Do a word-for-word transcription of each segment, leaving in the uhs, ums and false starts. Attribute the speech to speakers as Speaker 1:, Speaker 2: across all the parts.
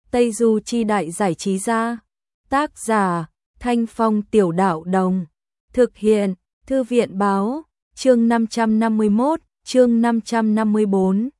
Speaker 1: Tây Du Chi Đại giải trí gia. Tác giả Thanh Phong Tiểu Đạo Đồng. Thực hiện Thư viện Báo. Chương năm trăm năm mươi mốt, chương năm trăm năm mươi bốn.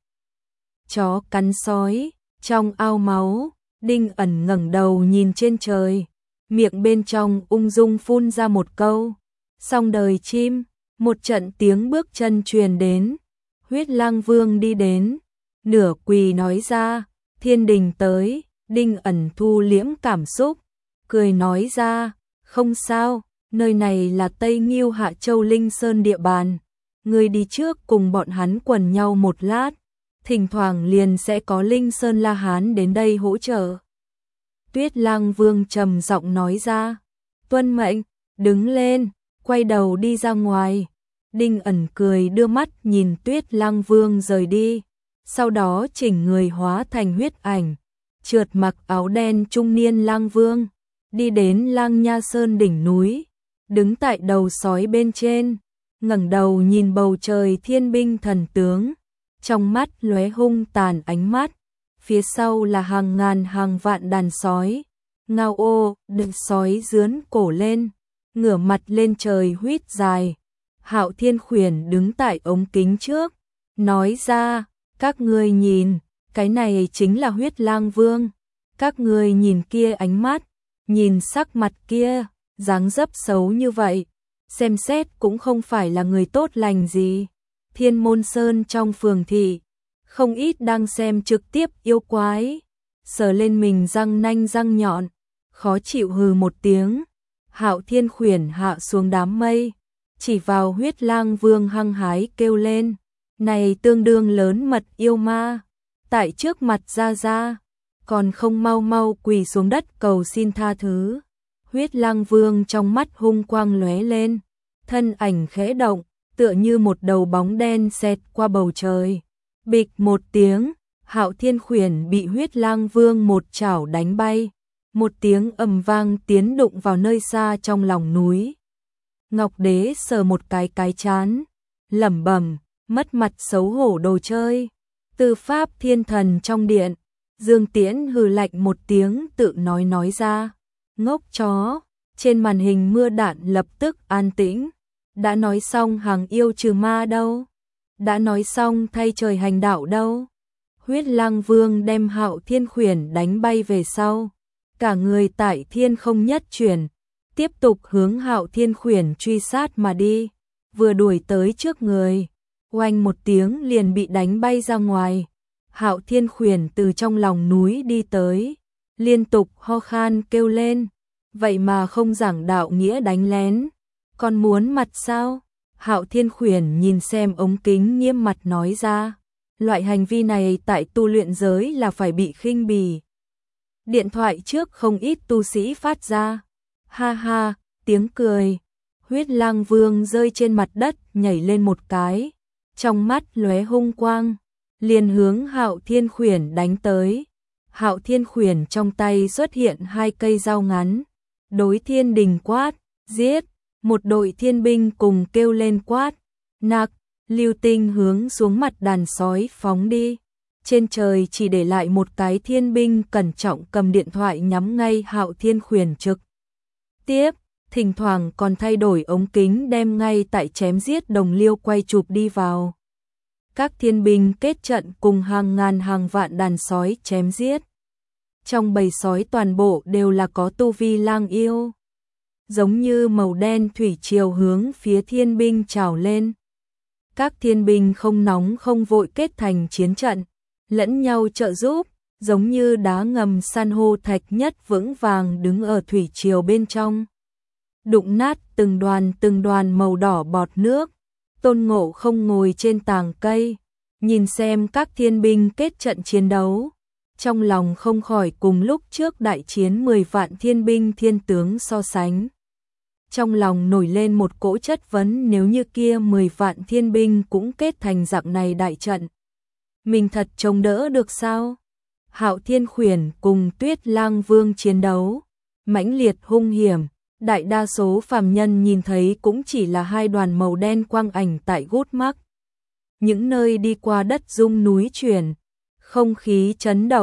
Speaker 1: Chó cắn sói. Trong ao máu, Đinh Ẩn ngẩng đầu nhìn trên trời, miệng bên trong ung dung phun ra một câu: xong đời chim. Một trận tiếng bước chân truyền đến, Huyết Lang Vương đi đến, nửa quỳ nói ra: thiên đình tới. Đinh Ẩn thu liễm cảm xúc, cười nói ra: không sao, nơi này là Tây Ngưu Hạ Châu Linh Sơn địa bàn, người đi trước cùng bọn hắn quần nhau một lát, thỉnh thoảng liền sẽ có Linh Sơn La Hán đến đây hỗ trợ. Tuyết Lang Vương trầm giọng nói ra: tuân mệnh. Đứng lên, quay đầu đi ra ngoài. Đinh Ẩn cười đưa mắt nhìn Tuyết Lang Vương rời đi, sau đó chỉnh người hóa thành huyết ảnh, trượt mặc áo đen trung niên Lang Vương, đi đến Lang Nha Sơn đỉnh núi, đứng tại đầu sói bên trên, ngẩng đầu nhìn bầu trời thiên binh thần tướng, trong mắt lóe hung tàn ánh mắt, phía sau là hàng ngàn hàng vạn đàn sói, ngao ô, đực sói dướn cổ lên, ngửa mặt lên trời huýt dài. Hạo Thiên Khuyển đứng tại ống kính trước, nói ra: các ngươi nhìn, cái này chính là Huyết Lang Vương. Các ngươi nhìn kia ánh mắt, nhìn sắc mặt kia, dáng dấp xấu như vậy, xem xét cũng không phải là người tốt lành gì. Thiên Môn Sơn trong phường thị, không ít đang xem trực tiếp yêu quái, sờ lên mình răng nanh răng nhọn, khó chịu hừ một tiếng. Hạo Thiên Khuyển hạ xuống đám mây, chỉ vào Huyết Lang Vương hăng hái kêu lên: này tương đương lớn mật yêu ma, tại trước mặt ra ra, còn không mau mau quỳ xuống đất cầu xin tha thứ. Huyết Lang Vương trong mắt hung quang lóe lên, thân ảnh khẽ động, tựa như một đầu bóng đen xẹt qua bầu trời. Bịch một tiếng, Hạo Thiên Khuyển bị Huyết Lang Vương một chảo đánh bay, một tiếng ầm vang tiến đụng vào nơi xa trong lòng núi. Ngọc Đế sờ một cái cái chán, lẩm bẩm: mất mặt xấu hổ đồ chơi. Tư pháp thiên thần trong điện, Dương Tiễn hừ lạnh một tiếng tự nói nói ra: ngốc chó. Trên màn hình mưa đạn lập tức an tĩnh. Đã nói xong hàng yêu trừ ma đâu? Đã nói xong thay trời hành đạo đâu? Huyết Lang Vương đem Hạo Thiên Khuyển đánh bay về sau, cả người tại thiên không nhất chuyển, tiếp tục hướng Hạo Thiên Khuyển truy sát mà đi. Vừa đuổi tới trước người, oanh một tiếng liền bị đánh bay ra ngoài. Hạo Thiên Khuyển từ trong lòng núi đi tới, liên tục ho khan kêu lên: vậy mà không giảng đạo nghĩa đánh lén, còn muốn mặt sao? Hạo Thiên Khuyển nhìn xem ống kính nghiêm mặt nói ra: loại hành vi này tại tu luyện giới là phải bị khinh bỉ. Điện thoại trước không ít tu sĩ phát ra: ha ha, tiếng cười. Huyết Lang Vương rơi trên mặt đất nhảy lên một cái, trong mắt lóe hung quang, liền hướng Hạo Thiên Khuyển đánh tới. Hạo Thiên Khuyển trong tay xuất hiện hai cây dao ngắn, đối thiên đình quát: giết. Một đội thiên binh cùng kêu lên quát: nặc. Lưu tinh hướng xuống mặt đàn sói phóng đi. Trên trời chỉ để lại một cái thiên binh cẩn trọng cầm điện thoại nhắm ngay Hạo Thiên Khuyển trực tiếp, thỉnh thoảng còn thay đổi ống kính đem ngay tại chém giết đồng liêu quay chụp đi vào. Các thiên binh kết trận cùng hàng ngàn hàng vạn đàn sói chém giết. Trong bầy sói toàn bộ đều là có tu vi lang yêu, giống như màu đen thủy triều hướng phía thiên binh trào lên. Các thiên binh không nóng không vội kết thành chiến trận, lẫn nhau trợ giúp, giống như đá ngầm san hô thạch nhất vững vàng đứng ở thủy triều bên trong. Đụng nát từng đoàn từng đoàn màu đỏ bọt nước. Tôn Ngộ Không ngồi trên tàng cây, nhìn xem các thiên binh kết trận chiến đấu, trong lòng không khỏi cùng lúc trước đại chiến mười vạn thiên binh thiên tướng so sánh. Trong lòng nổi lên một cỗ chất vấn: nếu như kia mười vạn thiên binh cũng kết thành dạng này đại trận, mình thật chống đỡ được sao? Hạo Thiên Khuyển cùng Tuyết Lang Vương chiến đấu mãnh liệt hung hiểm, đại đa số phàm nhân nhìn thấy cũng chỉ là hai đoàn màu đen quang ảnh tại gút mắt. Những nơi đi qua đất rung núi chuyển, không khí chấn động,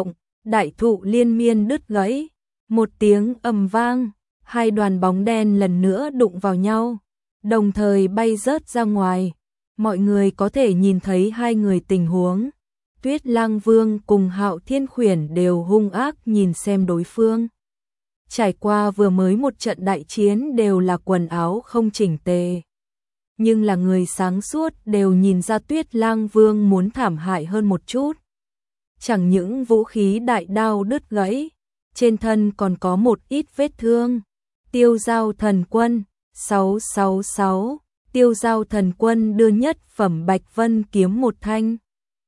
Speaker 1: đại thụ liên miên đứt gãy, một tiếng ầm vang, hai đoàn bóng đen lần nữa đụng vào nhau, đồng thời bay rớt ra ngoài. Mọi người có thể nhìn thấy hai người tình huống. Tuyết Lang Vương cùng Hạo Thiên Khuyển đều hung ác nhìn xem đối phương. Trải qua vừa mới một trận đại chiến đều là quần áo không chỉnh tề. Nhưng là người sáng suốt đều nhìn ra Tuyết Lang Vương muốn thảm hại hơn một chút. Chẳng những vũ khí đại đao đứt gãy, trên thân còn có một ít vết thương. Tiêu Giao Thần Quân sáu sáu sáu, Tiêu Giao Thần Quân đưa nhất phẩm Bạch Vân kiếm một thanh.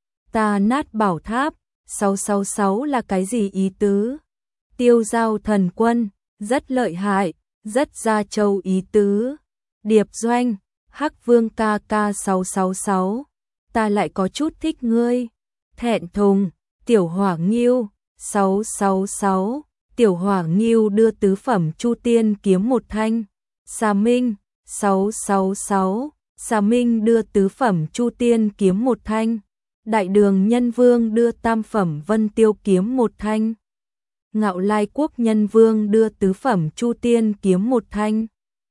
Speaker 1: Ta nát bảo tháp, sáu sáu sáu là cái gì ý tứ? Tiêu Giao Thần Quân, rất lợi hại, rất gia châu ý tứ. Điệp Doanh, Hắc Vương ca ca sáu sáu sáu, ta lại có chút thích ngươi. Thẹn thùng, Tiểu Hỏa Nghiêu, sáu sáu sáu, Tiểu Hỏa Nghiêu đưa tứ phẩm Chu Tiên kiếm một thanh. Xà Minh, sáu sáu sáu, Xà Minh đưa tứ phẩm Chu Tiên kiếm một thanh. Đại Đường Nhân Vương đưa tam phẩm Vân Tiêu kiếm một thanh. Ngạo Lai Quốc Nhân Vương đưa tứ phẩm Chu Tiên kiếm một thanh.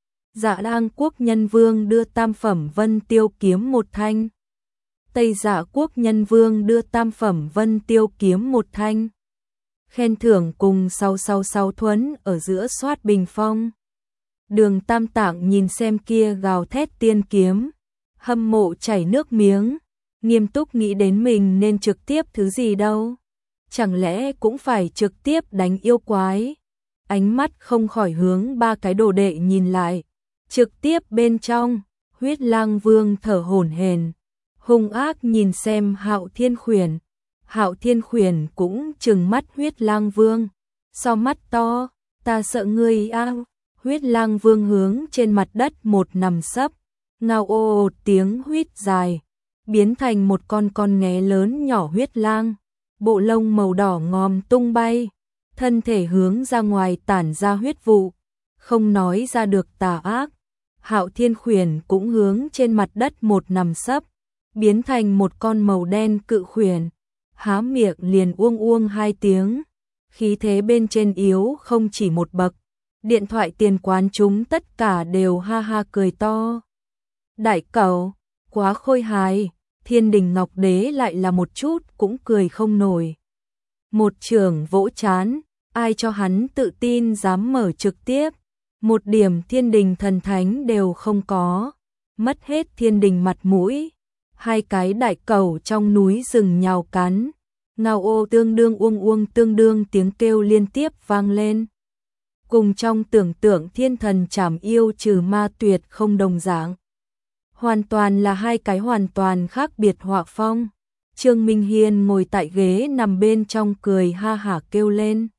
Speaker 1: Dạ Lang Quốc Nhân Vương đưa tam phẩm Vân Tiêu kiếm một thanh. Tây Dạ Quốc Nhân Vương đưa tam phẩm Vân Tiêu kiếm một thanh. Khen thưởng cùng sáu sáu sáu thuẫn ở giữa soát bình phong. Đường Tam Tạng nhìn xem kia gào thét tiên kiếm, hâm mộ chảy nước miếng, nghiêm túc nghĩ đến mình nên trực tiếp thứ gì đâu. Chẳng lẽ cũng phải trực tiếp đánh yêu quái. Ánh mắt không khỏi hướng ba cái đồ đệ nhìn lại. Trực tiếp bên trong, Huyết Lang Vương thở hổn hển, hung ác nhìn xem Hạo Thiên Khuyển. Hạo Thiên Khuyển cũng trừng mắt Huyết Lang Vương, so mắt to, ta sợ ngươi a. Huyết Lang Vương hướng trên mặt đất một nằm sấp, ngao ô ô tiếng huýt dài, biến thành một con con nghé lớn nhỏ huyết lang, bộ lông màu đỏ ngòm tung bay, thân thể hướng ra ngoài tản ra huyết vụ, không nói ra được tà ác. Hạo Thiên Khuyển cũng hướng trên mặt đất một nằm sấp, biến thành một con màu đen cự khuyển, há miệng liền uông uông hai tiếng, khí thế bên trên yếu không chỉ một bậc. Điện thoại tiền quán chúng tất cả đều ha ha cười to. Đại cẩu, quá khôi hài, Thiên Đình Ngọc Đế lại là một chút cũng cười không nổi. Một trường vỗ chán, ai cho hắn tự tin dám mở trực tiếp, một điểm Thiên Đình thần thánh đều không có, mất hết Thiên Đình mặt mũi. Hai cái đại cẩu trong núi rừng nhào cắn, ngao ô tương đương uông uông tương đương tiếng kêu liên tiếp vang lên. Cùng trong tưởng tượng thiên thần trảm yêu trừ ma tuyệt không đồng dạng. Hoàn toàn là hai cái hoàn toàn khác biệt họa phong. Trương Minh Hiên ngồi tại ghế nằm bên trong cười ha hả kêu lên.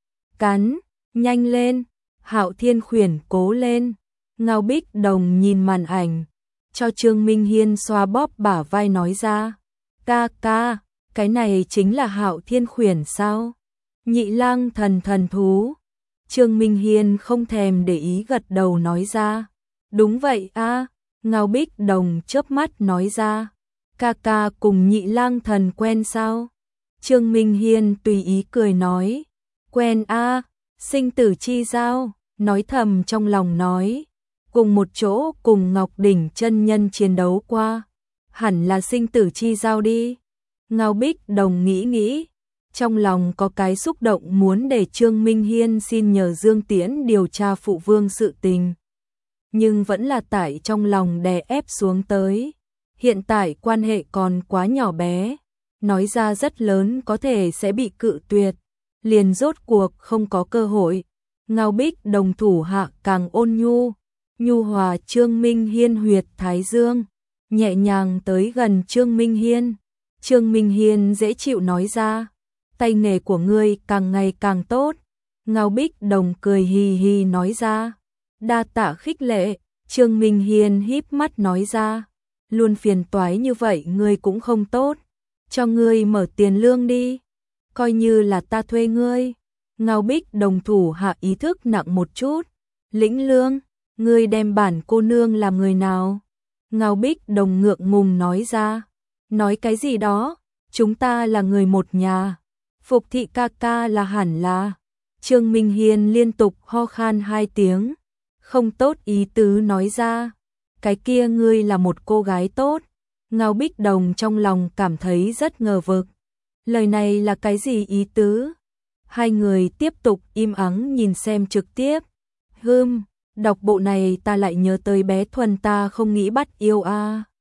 Speaker 1: Cắn, nhanh lên, Hạo Thiên Khuyển cố lên. Ngao Bích Đồng nhìn màn ảnh, cho Trương Minh Hiên xoa bóp bả vai nói ra. Ca ca, cái này chính là Hạo Thiên Khuyển sao? Nhị lang thần thần thú. Trương Minh Hiên không thèm để ý gật đầu nói ra. Đúng vậy a. Ngao Bích Đồng chớp mắt nói ra. Ca ca cùng nhị lang thần quen sao? Trương Minh Hiên tùy ý cười nói. Quen a, sinh tử chi giao, nói thầm trong lòng nói. Cùng một chỗ cùng Ngọc Đỉnh chân nhân chiến đấu qua. Hẳn là sinh tử chi giao đi. Ngao Bích Đồng nghĩ nghĩ. Trong lòng có cái xúc động muốn để Trương Minh Hiên xin nhờ Dương Tiễn điều tra phụ vương sự tình. Nhưng vẫn là tại trong lòng đè ép xuống tới. Hiện tại quan hệ còn quá nhỏ bé. Nói ra rất lớn có thể sẽ bị cự tuyệt. Liền rốt cuộc không có cơ hội. Ngao Bích Đồng thủ hạ càng ôn nhu. Nhu hòa Trương Minh Hiên huyệt thái dương. Nhẹ nhàng tới gần Trương Minh Hiên. Trương Minh Hiên dễ chịu nói ra. Tay nghề của ngươi càng ngày càng tốt. Ngao Bích Đồng cười hì hì nói ra. Đa tạ khích lệ. Trương Minh Hiên híp mắt nói ra. Luôn phiền toái như vậy ngươi cũng không tốt. Cho ngươi mở tiền lương đi. Coi như là ta thuê ngươi. Ngao Bích Đồng thủ hạ ý thức nặng một chút. Lĩnh lương, ngươi đem bản cô nương làm người nào? Ngao Bích Đồng ngượng ngùng nói ra. Nói cái gì đó, chúng ta là người một nhà. Phục thị ca ca là hẳn là. Trương Minh Hiên liên tục ho khan hai tiếng, không tốt ý tứ nói ra. Cái kia ngươi là một cô gái tốt. Ngao Bích Đồng trong lòng cảm thấy rất ngờ vực. Lời này là cái gì ý tứ? Hai người tiếp tục im ắng nhìn xem trực tiếp. Hừm, đọc bộ này ta lại nhớ tới bé Thuần ta không nghĩ bắt yêu a. À.